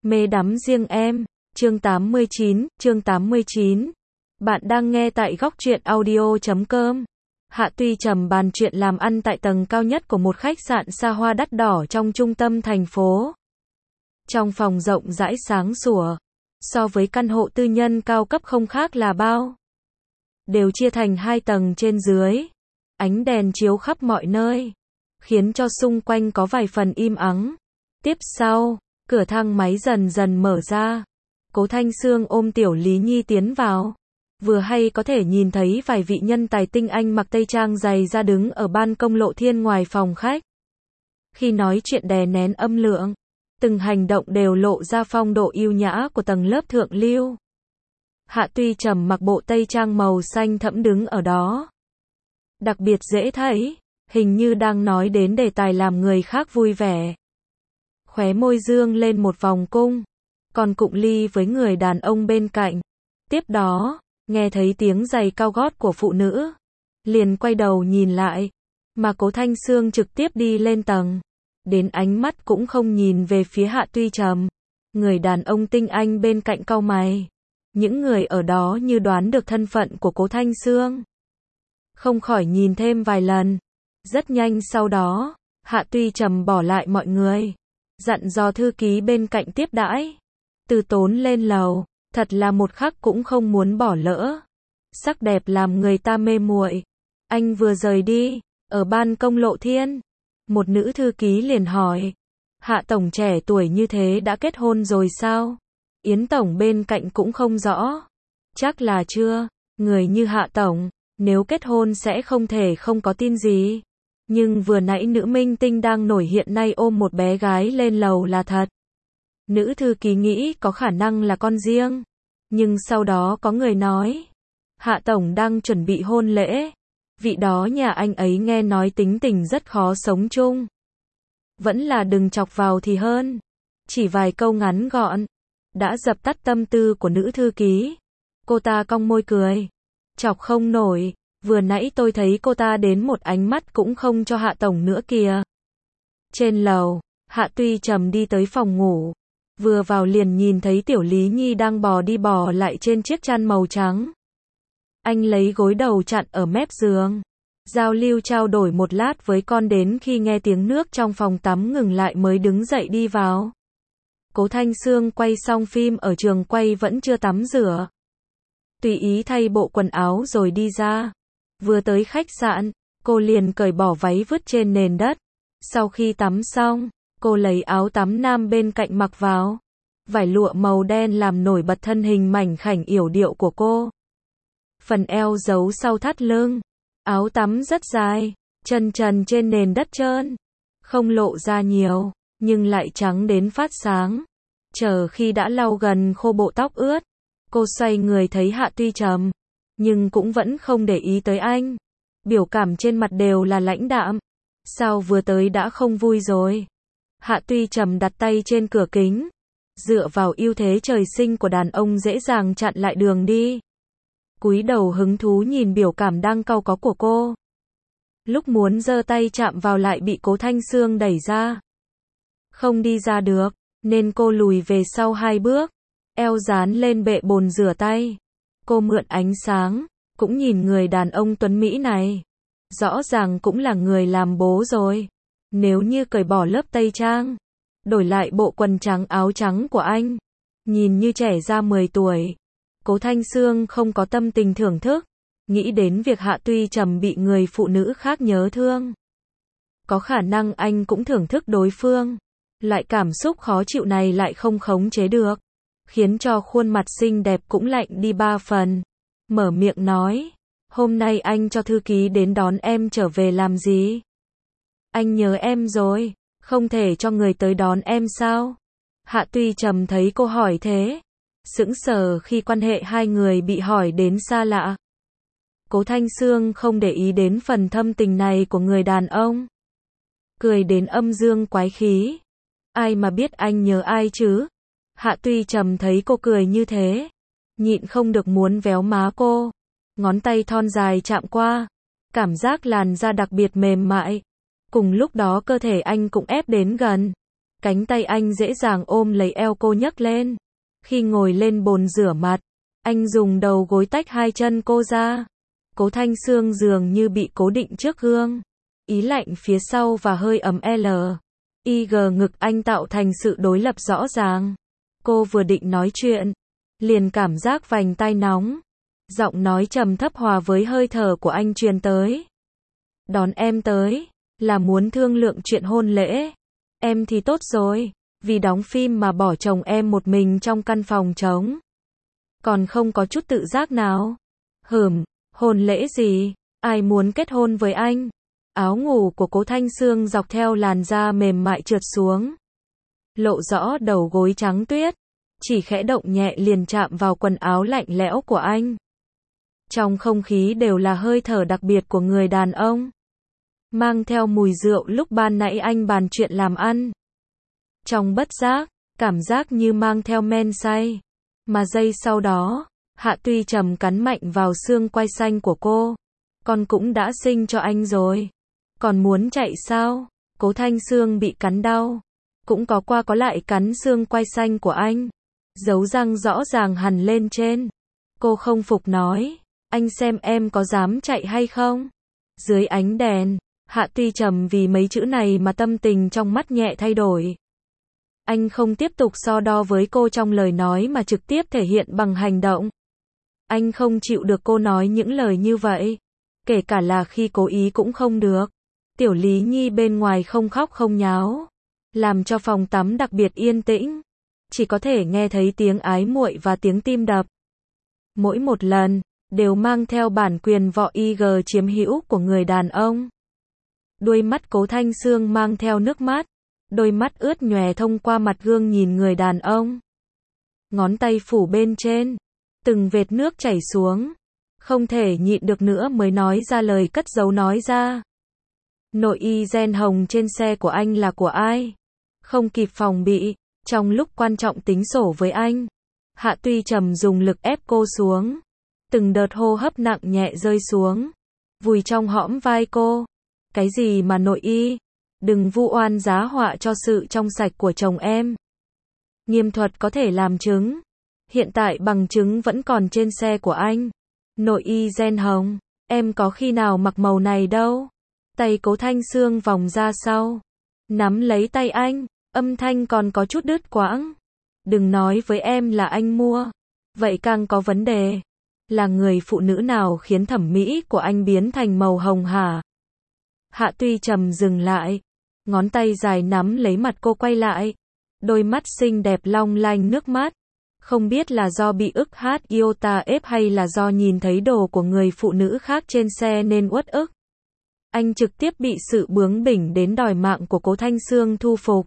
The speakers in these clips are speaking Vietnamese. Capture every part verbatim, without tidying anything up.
Mê đắm riêng em, chương tám mươi chín, chương tám mươi chín. Bạn đang nghe tại góc truyện audio chấm com. Hạ Tuy Trầm bàn chuyện làm ăn tại tầng cao nhất của một khách sạn xa hoa đắt đỏ trong trung tâm thành phố. Trong phòng rộng rãi sáng sủa, so với căn hộ tư nhân cao cấp không khác là bao. Đều chia thành hai tầng trên dưới. Ánh đèn chiếu khắp mọi nơi, khiến cho xung quanh có vài phần im ắng. Tiếp sau, cửa thang máy dần dần mở ra. Cố Thanh Sương ôm Tiểu Lý Nhi tiến vào. Vừa hay có thể nhìn thấy vài vị nhân tài tinh anh mặc tây trang dày ra đứng ở ban công lộ thiên ngoài phòng khách. Khi nói chuyện đè nén âm lượng, từng hành động đều lộ ra phong độ yêu nhã của tầng lớp thượng lưu. Hạ Tuy Trầm mặc bộ tây trang màu xanh thẫm đứng ở đó. Đặc biệt dễ thấy, hình như đang nói đến đề tài làm người khác vui vẻ. Khóe môi dương lên một vòng cung, còn cụng ly với người đàn ông bên cạnh. Tiếp đó, nghe thấy tiếng giày cao gót của phụ nữ, liền quay đầu nhìn lại, mà Cố Thanh Sương trực tiếp đi lên tầng, đến ánh mắt cũng không nhìn về phía Hạ Tuy Trầm. Người đàn ông tinh anh bên cạnh cau mày. Những người ở đó như đoán được thân phận của Cố Thanh Sương, không khỏi nhìn thêm vài lần. Rất nhanh sau đó, Hạ Tuy Trầm bỏ lại mọi người, dặn dò thư ký bên cạnh tiếp đãi. Từ Tốn lên lầu, thật là một khắc cũng không muốn bỏ lỡ. Sắc đẹp làm người ta mê muội. Anh vừa rời đi, ở ban công lộ thiên, một nữ thư ký liền hỏi: Hạ tổng trẻ tuổi như thế đã kết hôn rồi sao? Yến tổng bên cạnh cũng không rõ. Chắc là chưa, người như Hạ tổng, nếu kết hôn sẽ không thể không có tin gì. Nhưng vừa nãy nữ minh tinh đang nổi hiện nay ôm một bé gái lên lầu là thật. Nữ thư ký nghĩ có khả năng là con riêng. Nhưng sau đó có người nói, Hạ tổng đang chuẩn bị hôn lễ. Vị đó nhà anh ấy nghe nói tính tình rất khó sống chung. Vẫn là đừng chọc vào thì hơn. Chỉ vài câu ngắn gọn đã dập tắt tâm tư của nữ thư ký. Cô ta cong môi cười. Chọc không nổi, vừa nãy tôi thấy cô ta đến một ánh mắt cũng không cho Hạ tổng nữa kìa. Trên lầu, Hạ Tuy Trầm đi tới phòng ngủ. Vừa vào liền nhìn thấy Tiểu Lý Nhi đang bò đi bò lại trên chiếc chăn màu trắng. Anh lấy gối đầu chặn ở mép giường, giao lưu trao đổi một lát với con đến khi nghe tiếng nước trong phòng tắm ngừng lại mới đứng dậy đi vào. Cố Thanh Sương quay xong phim ở trường quay vẫn chưa tắm rửa. Tùy ý thay bộ quần áo rồi đi ra. Vừa tới khách sạn, cô liền cởi bỏ váy vứt trên nền đất. Sau khi tắm xong, cô lấy áo tắm nam bên cạnh mặc vào. Vải lụa màu đen làm nổi bật thân hình mảnh khảnh yểu điệu của cô. Phần eo giấu sau thắt lưng. Áo tắm rất dài, chân trần trên nền đất trơn. Không lộ ra nhiều, nhưng lại trắng đến phát sáng. Chờ khi đã lau gần khô bộ tóc ướt, cô xoay người thấy Hạ Tuy Trầm, nhưng cũng vẫn không để ý tới anh. Biểu cảm trên mặt đều là lãnh đạm. Sao vừa tới đã không vui rồi? Hạ Tuy Trầm đặt tay trên cửa kính, dựa vào ưu thế trời sinh của đàn ông dễ dàng chặn lại đường đi. Cúi đầu hứng thú nhìn biểu cảm đang cau có của cô. Lúc muốn giơ tay chạm vào lại bị Cố Thanh Sương đẩy ra. Không đi ra được, nên cô lùi về sau hai bước, eo dán lên bệ bồn rửa tay. Cô mượn ánh sáng, cũng nhìn người đàn ông tuấn Mỹ này. Rõ ràng cũng là người làm bố rồi. Nếu như cởi bỏ lớp tây trang, đổi lại bộ quần trắng áo trắng của anh, nhìn như trẻ ra mười tuổi. Cố Thanh Sương không có tâm tình thưởng thức, nghĩ đến việc Hạ Tuy Trầm bị người phụ nữ khác nhớ thương. Có khả năng anh cũng thưởng thức đối phương. Loại cảm xúc khó chịu này lại không khống chế được, khiến cho khuôn mặt xinh đẹp cũng lạnh đi ba phần. Mở miệng nói, hôm nay anh cho thư ký đến đón em trở về làm gì? Anh nhớ em rồi, không thể cho người tới đón em sao? Hạ Tuy Trầm thấy cô hỏi thế, sững sờ khi quan hệ hai người bị hỏi đến xa lạ. Cố Thanh Sương không để ý đến phần thâm tình này của người đàn ông. Cười đến âm dương quái khí. Ai mà biết anh nhớ ai chứ? Hạ Tuy Trầm thấy cô cười như thế, nhịn không được muốn véo má cô. Ngón tay thon dài chạm qua, cảm giác làn da đặc biệt mềm mại. Cùng lúc đó cơ thể anh cũng ép đến gần. Cánh tay anh dễ dàng ôm lấy eo cô nhấc lên. Khi ngồi lên bồn rửa mặt, anh dùng đầu gối tách hai chân cô ra. Cố Thanh Sương dường như bị cố định trước gương. Ý lạnh phía sau và hơi ấm L. I G ngực anh tạo thành sự đối lập rõ ràng. Cô vừa định nói chuyện, liền cảm giác vành tai nóng. Giọng nói trầm thấp hòa với hơi thở của anh truyền tới. Đón em tới, là muốn thương lượng chuyện hôn lễ. Em thì tốt rồi, vì đóng phim mà bỏ chồng em một mình trong căn phòng trống. Còn không có chút tự giác nào. Hửm, hôn lễ gì, ai muốn kết hôn với anh? Áo ngủ của Cố Thanh Sương dọc theo làn da mềm mại trượt xuống. Lộ rõ đầu gối trắng tuyết. Chỉ khẽ động nhẹ liền chạm vào quần áo lạnh lẽo của anh. Trong không khí đều là hơi thở đặc biệt của người đàn ông. Mang theo mùi rượu lúc ban nãy anh bàn chuyện làm ăn. Trong bất giác, cảm giác như mang theo men say. Mà giây sau đó, Hạ Tuy Trầm cắn mạnh vào xương quai xanh của cô. Con cũng đã sinh cho anh rồi. Còn muốn chạy sao? Cố Thanh Sương bị cắn đau. Cũng có qua có lại cắn xương quai xanh của anh. Dấu răng rõ ràng hằn lên trên. Cô không phục nói. Anh xem em có dám chạy hay không? Dưới ánh đèn, Hạ Tuy Trầm vì mấy chữ này mà tâm tình trong mắt nhẹ thay đổi. Anh không tiếp tục so đo với cô trong lời nói mà trực tiếp thể hiện bằng hành động. Anh không chịu được cô nói những lời như vậy. Kể cả là khi cố ý cũng không được. Tiểu Lý Nhi bên ngoài không khóc không nháo. Làm cho phòng tắm đặc biệt yên tĩnh. Chỉ có thể nghe thấy tiếng ái muội và tiếng tim đập. Mỗi một lần, đều mang theo bản quyền võ I G chiếm hữu của người đàn ông. Đuôi mắt Cố Thanh Sương mang theo nước mắt. Đôi mắt ướt nhòe thông qua mặt gương nhìn người đàn ông. Ngón tay phủ bên trên. Từng vệt nước chảy xuống. Không thể nhịn được nữa mới nói ra lời cất giấu nói ra. Nội y ren hồng trên xe của anh là của ai? Không kịp phòng bị. Trong lúc quan trọng tính sổ với anh, Hạ Tuy Trầm dùng lực ép cô xuống. Từng đợt hô hấp nặng nhẹ rơi xuống. Vùi trong hõm vai cô. Cái gì mà nội y? Đừng vu oan giá họa cho sự trong sạch của chồng em. Nghiêm thuật có thể làm chứng. Hiện tại bằng chứng vẫn còn trên xe của anh. Nội y ren hồng. Em có khi nào mặc màu này đâu. Tay Cố Thanh Sương vòng ra sau. Nắm lấy tay anh. Âm thanh còn có chút đứt quãng. Đừng nói với em là anh mua. Vậy càng có vấn đề. Là người phụ nữ nào khiến thẩm mỹ của anh biến thành màu hồng hả? Hạ Tuy Trầm dừng lại. Ngón tay dài nắm lấy mặt cô quay lại. Đôi mắt xinh đẹp long lanh nước mắt. Không biết là do bị ức hát iota ép hay là do nhìn thấy đồ của người phụ nữ khác trên xe nên uất ức. Anh trực tiếp bị sự bướng bỉnh đến đòi mạng của Cố Thanh Sương thu phục.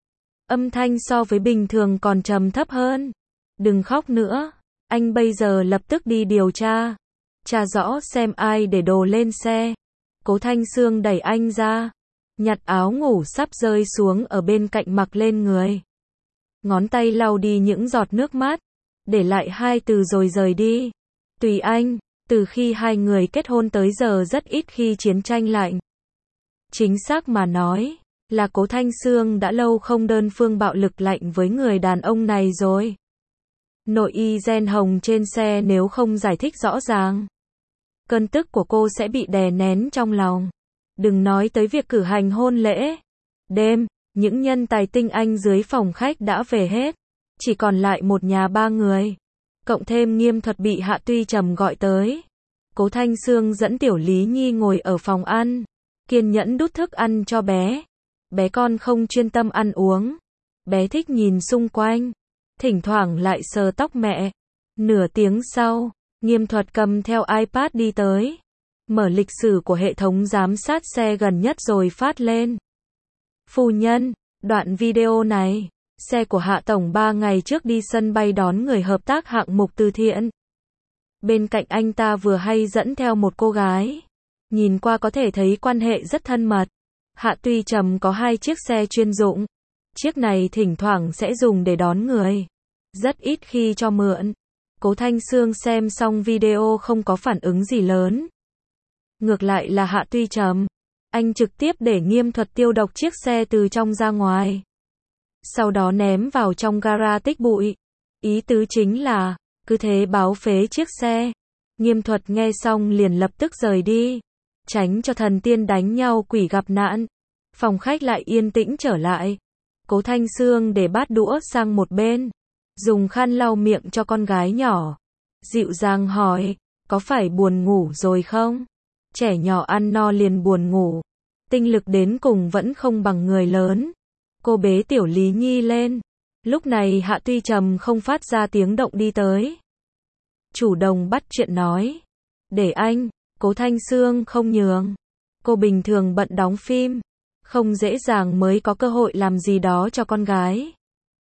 Âm thanh so với bình thường còn trầm thấp hơn. Đừng khóc nữa. Anh bây giờ lập tức đi điều tra. Tra rõ xem ai để đồ lên xe. Cố Thanh Sương đẩy anh ra. Nhặt áo ngủ sắp rơi xuống ở bên cạnh mặc lên người. Ngón tay lau đi những giọt nước mắt. Để lại hai từ rồi rời đi. Tùy anh. Từ khi hai người kết hôn tới giờ rất ít khi chiến tranh lạnh. Chính xác mà nói. Là Cố Thanh Sương đã lâu không đơn phương bạo lực lạnh với người đàn ông này rồi. Nội y ren hồng trên xe nếu không giải thích rõ ràng. Cơn tức của cô sẽ bị đè nén trong lòng. Đừng nói tới việc cử hành hôn lễ. Đêm, những nhân tài tinh anh dưới phòng khách đã về hết. Chỉ còn lại một nhà ba người. Cộng thêm Nghiêm Thuật bị Hạ Tuy Trầm gọi tới. Cố Thanh Sương dẫn Tiểu Lý Nhi ngồi ở phòng ăn. Kiên nhẫn đút thức ăn cho bé. Bé con không chuyên tâm ăn uống. Bé thích nhìn xung quanh. Thỉnh thoảng lại sờ tóc mẹ. Nửa tiếng sau, Nghiêm Thuật cầm theo iPad đi tới. Mở lịch sử của hệ thống giám sát xe gần nhất rồi phát lên. Phu nhân, đoạn video này, xe của Hạ Tổng ba ngày trước đi sân bay đón người hợp tác hạng mục từ thiện. Bên cạnh anh ta vừa hay dẫn theo một cô gái. Nhìn qua có thể thấy quan hệ rất thân mật. Hạ Tuy Trầm có hai chiếc xe chuyên dụng. Chiếc này thỉnh thoảng sẽ dùng để đón người. Rất ít khi cho mượn. Cố Thanh Sương xem xong video không có phản ứng gì lớn. Ngược lại là Hạ Tuy Trầm. Anh trực tiếp để Nghiêm Thuật tiêu độc chiếc xe từ trong ra ngoài. sau đó ném vào trong gara tích bụi. Ý tứ chính là, cứ thế báo phế chiếc xe. Nghiêm Thuật nghe xong liền lập tức rời đi, tránh cho thần tiên đánh nhau quỷ gặp nạn. Phòng khách lại yên tĩnh trở lại. Cố Thanh Sương để bát đũa sang một bên, dùng khăn lau miệng cho con gái nhỏ. Dịu dàng hỏi, có phải buồn ngủ rồi không? Trẻ nhỏ ăn no liền buồn ngủ. Tinh lực đến cùng vẫn không bằng người lớn. Cô bế tiểu Lý Nhi lên. Lúc này Hạ Tuy Trầm không phát ra tiếng động đi tới. Chủ động bắt chuyện nói. Để anh, Cố Thanh Sương không nhường. Cô bình thường bận đóng phim, không dễ dàng mới có cơ hội làm gì đó cho con gái.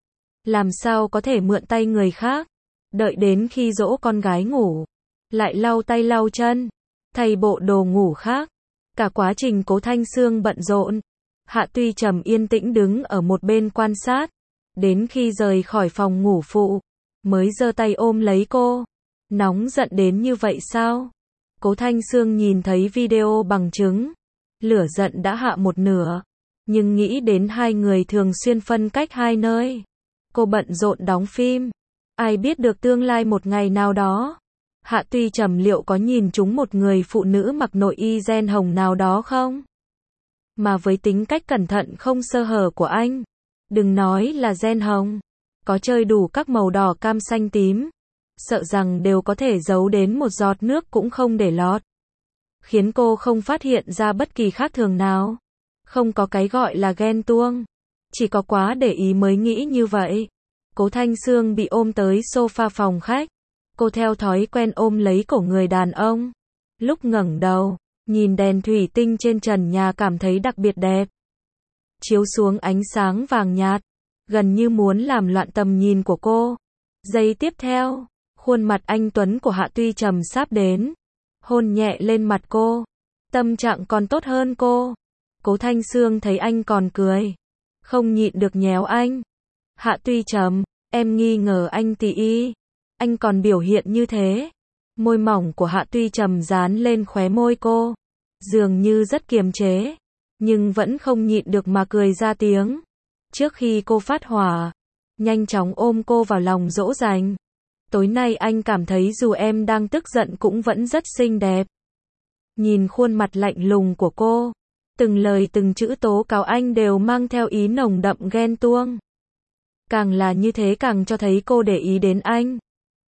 Làm sao có thể mượn tay người khác, đợi đến khi dỗ con gái ngủ, lại lau tay lau chân, thay bộ đồ ngủ khác. Cả quá trình Cố Thanh Sương bận rộn, Hạ Tuy Trầm yên tĩnh đứng ở một bên quan sát, đến khi rời khỏi phòng ngủ phụ, mới giơ tay ôm lấy cô. Nóng giận đến như vậy sao? Cố Thanh Sương nhìn thấy video bằng chứng, lửa giận đã hạ một nửa, nhưng nghĩ đến hai người thường xuyên phân cách hai nơi, cô bận rộn đóng phim, ai biết được tương lai một ngày nào đó, Hạ Tuy Trầm liệu có nhìn trúng một người phụ nữ mặc nội y ren hồng nào đó không? Mà với tính cách cẩn thận không sơ hở của anh, đừng nói là ren hồng, có chơi đủ các màu đỏ cam xanh tím, sợ rằng đều có thể giấu đến một giọt nước cũng không để lọt, khiến cô không phát hiện ra bất kỳ khác thường nào. Không có cái gọi là ghen tuông, chỉ có quá để ý mới nghĩ như vậy. Cố Thanh Sương bị ôm tới sofa phòng khách, cô theo thói quen ôm lấy cổ người đàn ông. Lúc ngẩng đầu, nhìn đèn thủy tinh trên trần nhà cảm thấy đặc biệt đẹp, chiếu xuống ánh sáng vàng nhạt, gần như muốn làm loạn tầm nhìn của cô. Giây tiếp theo, khuôn mặt anh tuấn của Hạ Tuy Trầm sắp đến, hôn nhẹ lên mặt cô. Tâm trạng còn tốt hơn cô. Cố Thanh Sương thấy anh còn cười, không nhịn được nhéo anh. Hạ Tuy Trầm, em nghi ngờ anh tỉ y, anh còn biểu hiện như thế. Môi mỏng của Hạ Tuy Trầm dán lên khóe môi cô, dường như rất kiềm chế, nhưng vẫn không nhịn được mà cười ra tiếng. Trước khi cô phát hỏa, nhanh chóng ôm cô vào lòng dỗ dành. Tối nay anh cảm thấy dù em đang tức giận cũng vẫn rất xinh đẹp. Nhìn khuôn mặt lạnh lùng của cô, từng lời từng chữ tố cáo anh đều mang theo ý nồng đậm ghen tuông. Càng là như thế càng cho thấy cô để ý đến anh,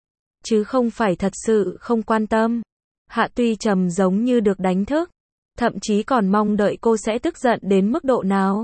chứ không phải thật sự không quan tâm. Hạ Tuy Trầm giống như được đánh thức, thậm chí còn mong đợi cô sẽ tức giận đến mức độ nào.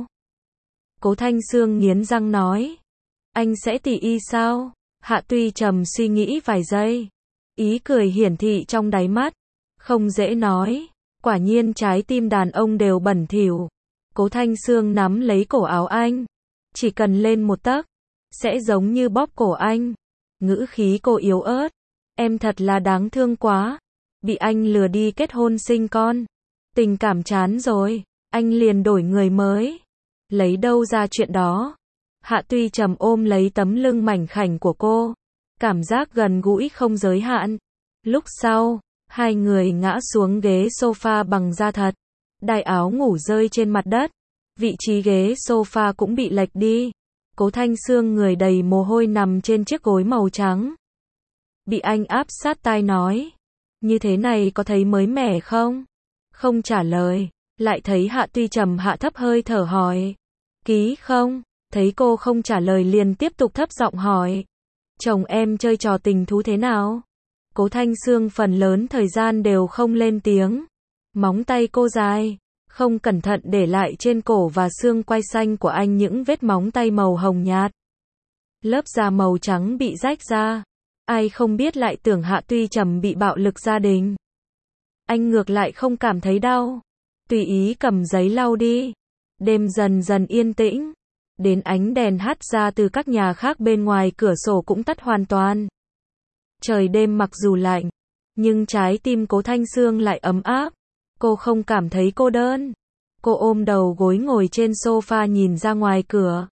Cố Thanh Sương nghiến răng nói, anh sẽ tỉ y sao? Hạ Tuy Trầm suy nghĩ vài giây, ý cười hiển thị trong đáy mắt. Không dễ nói, quả nhiên trái tim đàn ông đều bẩn thỉu. Cố Thanh Sương nắm lấy cổ áo anh, chỉ cần lên một tấc, sẽ giống như bóp cổ anh. Ngữ khí cô yếu ớt, em thật là đáng thương quá, bị anh lừa đi kết hôn sinh con, tình cảm chán rồi, anh liền đổi người mới. Lấy đâu ra chuyện đó? Hạ Tuy Trầm ôm lấy tấm lưng mảnh khảnh của cô, cảm giác gần gũi không giới hạn. Lúc sau, hai người ngã xuống ghế sofa bằng da thật, đai áo ngủ rơi trên mặt đất, vị trí ghế sofa cũng bị lệch đi. Cố Thanh Sương người đầy mồ hôi nằm trên chiếc gối màu trắng, bị anh áp sát tai nói, như thế này có thấy mới mẻ không? Không trả lời, lại thấy Hạ Tuy Trầm hạ thấp hơi thở hỏi, ký không? Thấy cô không trả lời liền tiếp tục thấp giọng hỏi, chồng em chơi trò tình thú thế nào? Cố Thanh Sương phần lớn thời gian đều không lên tiếng, móng tay cô dài, không cẩn thận để lại trên cổ và xương quai xanh của anh những vết móng tay màu hồng nhạt. Lớp da màu trắng bị rách ra, ai không biết lại tưởng Hạ Tuy Trầm bị bạo lực gia đình. Anh ngược lại không cảm thấy đau, tùy ý cầm giấy lau đi. Đêm dần dần yên tĩnh, đến ánh đèn hắt ra từ các nhà khác bên ngoài cửa sổ cũng tắt hoàn toàn. Trời đêm mặc dù lạnh, nhưng trái tim Cố Thanh Sương lại ấm áp. Cô không cảm thấy cô đơn. Cô ôm đầu gối ngồi trên sofa nhìn ra ngoài cửa.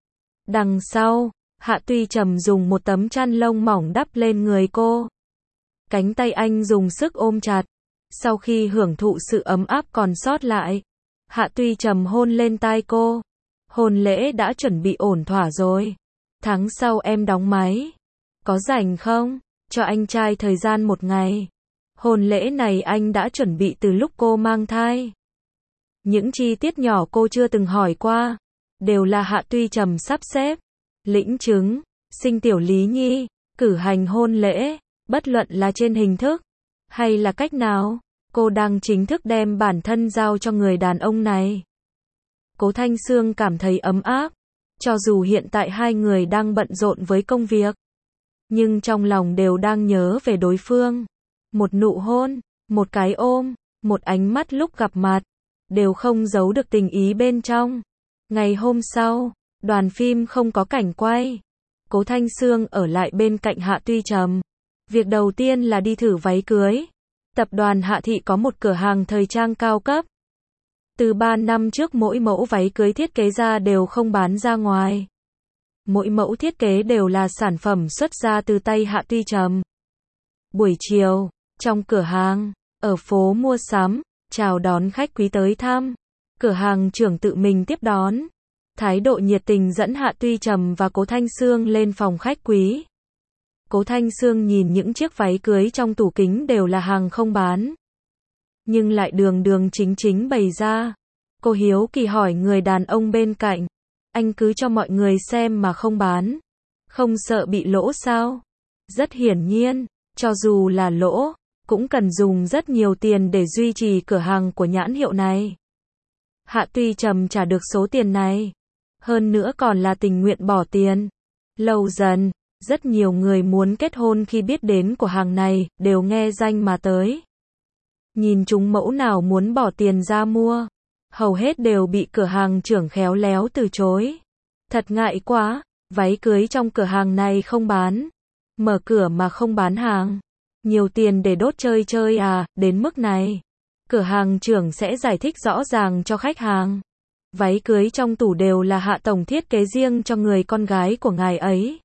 Đằng sau, Hạ Tuy Trầm dùng một tấm chăn lông mỏng đắp lên người cô. Cánh tay anh dùng sức ôm chặt. Sau khi hưởng thụ sự ấm áp còn sót lại, Hạ Tuy Trầm hôn lên tai cô. Hôn lễ đã chuẩn bị ổn thỏa rồi. Tháng sau em đóng máy. Có rảnh không? Cho anh trai thời gian một ngày. Hôn lễ này anh đã chuẩn bị từ lúc cô mang thai. Những chi tiết nhỏ cô chưa từng hỏi qua, đều là Hạ Tuy Trầm sắp xếp. Lĩnh chứng, sinh tiểu Lý Nhi, cử hành hôn lễ, bất luận là trên hình thức, hay là cách nào, cô đang chính thức đem bản thân giao cho người đàn ông này. Cố Thanh Sương cảm thấy ấm áp, cho dù hiện tại hai người đang bận rộn với công việc, nhưng trong lòng đều đang nhớ về đối phương. Một nụ hôn, một cái ôm, một ánh mắt lúc gặp mặt, đều không giấu được tình ý bên trong. Ngày hôm sau, đoàn phim không có cảnh quay. Cố Thanh Sương ở lại bên cạnh Hạ Tuy Trầm. Việc đầu tiên là đi thử váy cưới. Tập đoàn Hạ Thị có một cửa hàng thời trang cao cấp. Từ ba năm trước mỗi mẫu váy cưới thiết kế ra đều không bán ra ngoài. Mỗi mẫu thiết kế đều là sản phẩm xuất ra từ tay Hạ Tuy Trầm. Buổi chiều, trong cửa hàng, ở phố mua sắm, chào đón khách quý tới thăm. Cửa hàng trưởng tự mình tiếp đón. Thái độ nhiệt tình dẫn Hạ Tuy Trầm và Cố Thanh Sương lên phòng khách quý. Cố Thanh Sương nhìn những chiếc váy cưới trong tủ kính đều là hàng không bán, nhưng lại đường đường chính chính bày ra. Cô hiếu kỳ hỏi người đàn ông bên cạnh, anh cứ cho mọi người xem mà không bán, không sợ bị lỗ sao? Rất hiển nhiên, cho dù là lỗ, cũng cần dùng rất nhiều tiền để duy trì cửa hàng của nhãn hiệu này. Hạ Tuy Trầm trả được số tiền này, hơn nữa còn là tình nguyện bỏ tiền. Lâu dần, rất nhiều người muốn kết hôn khi biết đến của hàng này, đều nghe danh mà tới. Nhìn chúng mẫu nào muốn bỏ tiền ra mua, hầu hết đều bị cửa hàng trưởng khéo léo từ chối. Thật ngại quá, váy cưới trong cửa hàng này không bán. Mở cửa mà không bán hàng. Nhiều tiền để đốt chơi chơi à, đến mức này. Cửa hàng trưởng sẽ giải thích rõ ràng cho khách hàng. Váy cưới trong tủ đều là Hạ tổng thiết kế riêng cho người con gái của ngài ấy.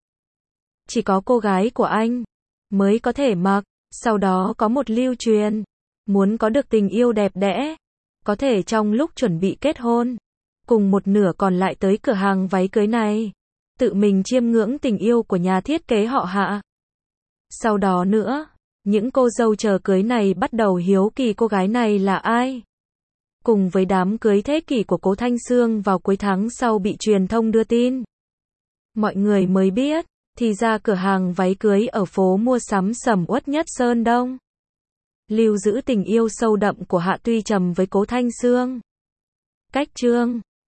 Chỉ có cô gái của anh mới có thể mặc, sau đó có một lưu truyền. Muốn có được tình yêu đẹp đẽ, có thể trong lúc chuẩn bị kết hôn, cùng một nửa còn lại tới cửa hàng váy cưới này, tự mình chiêm ngưỡng tình yêu của nhà thiết kế họ Hạ. Sau đó nữa, những cô dâu chờ cưới này bắt đầu hiếu kỳ cô gái này là ai. Cùng với đám cưới thế kỷ của Cố Thanh Sương vào cuối tháng sau bị truyền thông đưa tin, mọi người mới biết, thì ra cửa hàng váy cưới ở phố mua sắm sầm uất nhất Sơn Đông lưu giữ tình yêu sâu đậm của Hạ Tuy Trầm với Cố Thanh Sương. Cách chương